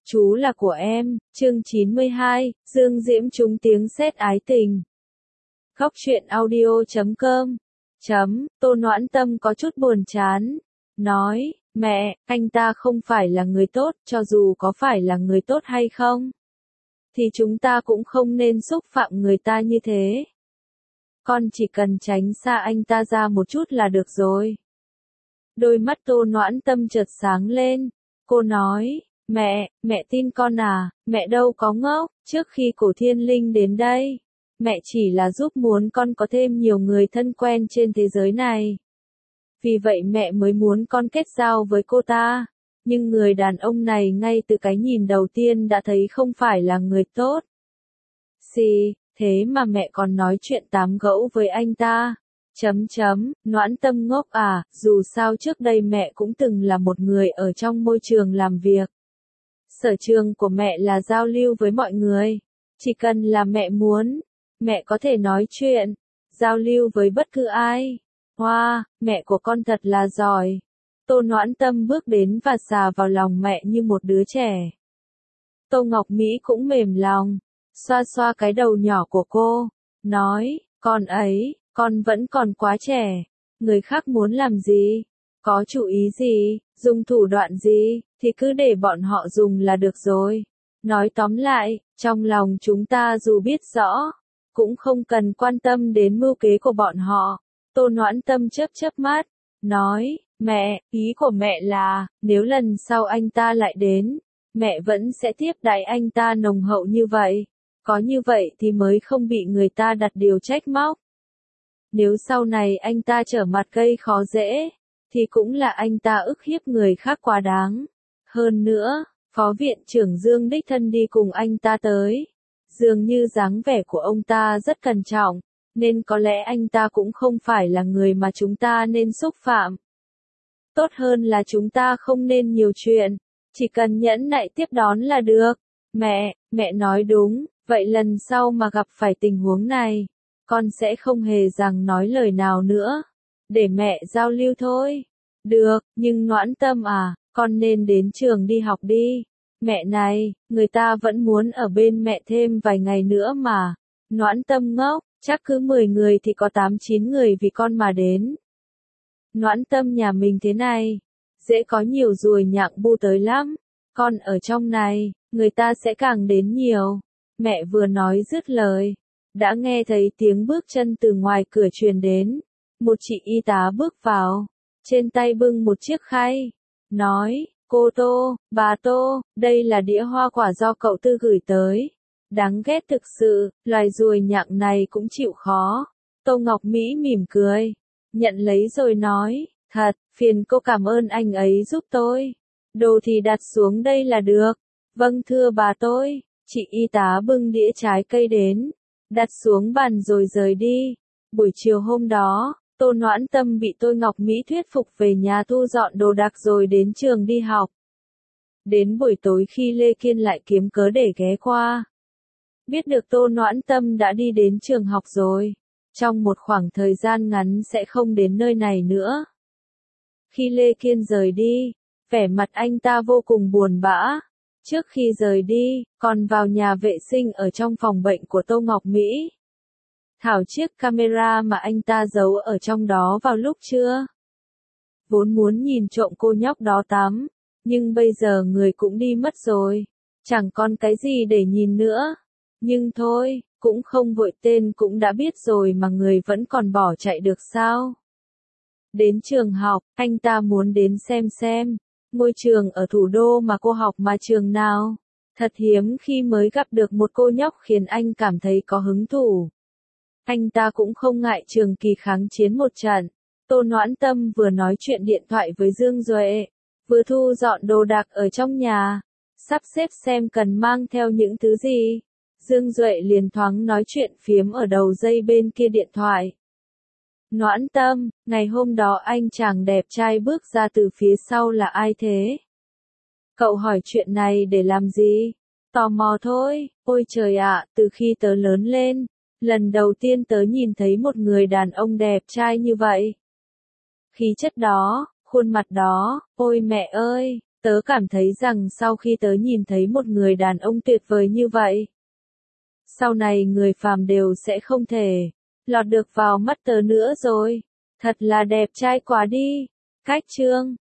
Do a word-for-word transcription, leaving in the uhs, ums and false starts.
Chú là của em, chương chín mươi hai, Dương Diễm trúng tiếng sét ái tình. Góc truyện audio chấm com chấm, Tô Noãn Tâm có chút buồn chán. Nói, mẹ, anh ta không phải là người tốt, cho dù có phải là người tốt hay không, thì chúng ta cũng không nên xúc phạm người ta như thế. Con chỉ cần tránh xa anh ta ra một chút là được rồi. Đôi mắt Tô Noãn Tâm chợt sáng lên. Cô nói, mẹ, mẹ tin con à, mẹ đâu có ngốc, trước khi Cổ Thiên Linh đến đây, mẹ chỉ là giúp muốn con có thêm nhiều người thân quen trên thế giới này. Vì vậy mẹ mới muốn con kết giao với cô ta. Nhưng người đàn ông này ngay từ cái nhìn đầu tiên đã thấy không phải là người tốt. Xì, thế mà mẹ còn nói chuyện tám gẫu với anh ta. Chấm chấm, Noãn Tâm ngốc à, dù sao trước đây mẹ cũng từng là một người ở trong môi trường làm việc. Sở trường của mẹ là giao lưu với mọi người. Chỉ cần là mẹ muốn, mẹ có thể nói chuyện, giao lưu với bất cứ ai. Hoa, wow, mẹ của con thật là giỏi. Tô Noãn Tâm bước đến và xà vào lòng mẹ như một đứa trẻ. Tô Ngọc Mỹ cũng mềm lòng, xoa xoa cái đầu nhỏ của cô, nói, con ấy, con vẫn còn quá trẻ, người khác muốn làm gì, có chủ ý gì, dùng thủ đoạn gì, thì cứ để bọn họ dùng là được rồi. Nói tóm lại, trong lòng chúng ta dù biết rõ, cũng không cần quan tâm đến mưu kế của bọn họ. Tô Noãn Tâm chớp chớp mắt, nói, mẹ, ý của mẹ là, nếu lần sau anh ta lại đến, mẹ vẫn sẽ tiếp đãi anh ta nồng hậu như vậy. Có như vậy thì mới không bị người ta đặt điều trách móc. Nếu sau này anh ta trở mặt gây khó dễ, thì cũng là anh ta ức hiếp người khác quá đáng. Hơn nữa, Phó Viện trưởng Dương đích thân đi cùng anh ta tới. Dường như dáng vẻ của ông ta rất cẩn trọng, nên có lẽ anh ta cũng không phải là người mà chúng ta nên xúc phạm. Tốt hơn là chúng ta không nên nhiều chuyện, chỉ cần nhẫn nại tiếp đón là được. Mẹ, mẹ nói đúng, vậy lần sau mà gặp phải tình huống này, con sẽ không hề rằng nói lời nào nữa, để mẹ giao lưu thôi. Được, nhưng Noãn Tâm à, con nên đến trường đi học đi. Mẹ này, người ta vẫn muốn ở bên mẹ thêm vài ngày nữa mà. Noãn Tâm ngốc, chắc cứ mười người thì có tám chín người vì con mà đến. Noãn Tâm nhà mình thế này, dễ có nhiều ruồi nhặng bu tới lắm. Con ở trong này, người ta sẽ càng đến nhiều. Mẹ vừa nói dứt lời, đã nghe thấy tiếng bước chân từ ngoài cửa truyền đến. Một chị y tá bước vào, trên tay bưng một chiếc khay, nói, cô Tô, bà Tô, đây là đĩa hoa quả do cậu Tư gửi tới. Đáng ghét thực sự, loài ruồi nhặng này cũng chịu khó. Tô Ngọc Mỹ mỉm cười, nhận lấy rồi nói, thật, phiền cô cảm ơn anh ấy giúp tôi. Đồ thì đặt xuống đây là được. Vâng thưa bà tôi. Chị y tá bưng đĩa trái cây đến, đặt xuống bàn rồi rời đi. Buổi chiều hôm đó, Tô Noãn Tâm bị Tô Ngọc Mỹ thuyết phục về nhà thu dọn đồ đạc rồi đến trường đi học. Đến buổi tối khi Lê Kiên lại kiếm cớ để ghé qua, biết được Tô Noãn Tâm đã đi đến trường học rồi, trong một khoảng thời gian ngắn sẽ không đến nơi này nữa. Khi Lê Kiên rời đi, vẻ mặt anh ta vô cùng buồn bã. Trước khi rời đi, còn vào nhà vệ sinh ở trong phòng bệnh của Tô Ngọc Mỹ, thảo chiếc camera mà anh ta giấu ở trong đó vào lúc trưa. Vốn muốn nhìn trộm cô nhóc đó tắm, nhưng bây giờ người cũng đi mất rồi, chẳng còn cái gì để nhìn nữa. Nhưng thôi, cũng không vội, tên cũng đã biết rồi mà người vẫn còn bỏ chạy được sao? Đến trường học, anh ta muốn đến xem xem, ngôi trường ở thủ đô mà cô học mà trường nào. Thật hiếm khi mới gặp được một cô nhóc khiến anh cảm thấy có hứng thú. Anh ta cũng không ngại trường kỳ kháng chiến một trận. Tô Noãn Tâm vừa nói chuyện điện thoại với Dương Duệ, vừa thu dọn đồ đạc ở trong nhà, sắp xếp xem cần mang theo những thứ gì. Dương Duệ liền thoáng nói chuyện phiếm ở đầu dây bên kia điện thoại. Noãn Tâm, ngày hôm đó anh chàng đẹp trai bước ra từ phía sau là ai thế? Cậu hỏi chuyện này để làm gì? Tò mò thôi. Ôi trời ạ, từ khi tớ lớn lên, lần đầu tiên tớ nhìn thấy một người đàn ông đẹp trai như vậy. Khí chất đó, khuôn mặt đó, ôi mẹ ơi, Tớ cảm thấy rằng sau khi tớ nhìn thấy một người đàn ông tuyệt vời như vậy, sau này người phàm đều sẽ không thể lọt được vào mắt tớ nữa rồi. Thật là đẹp trai quá đi. Cách chương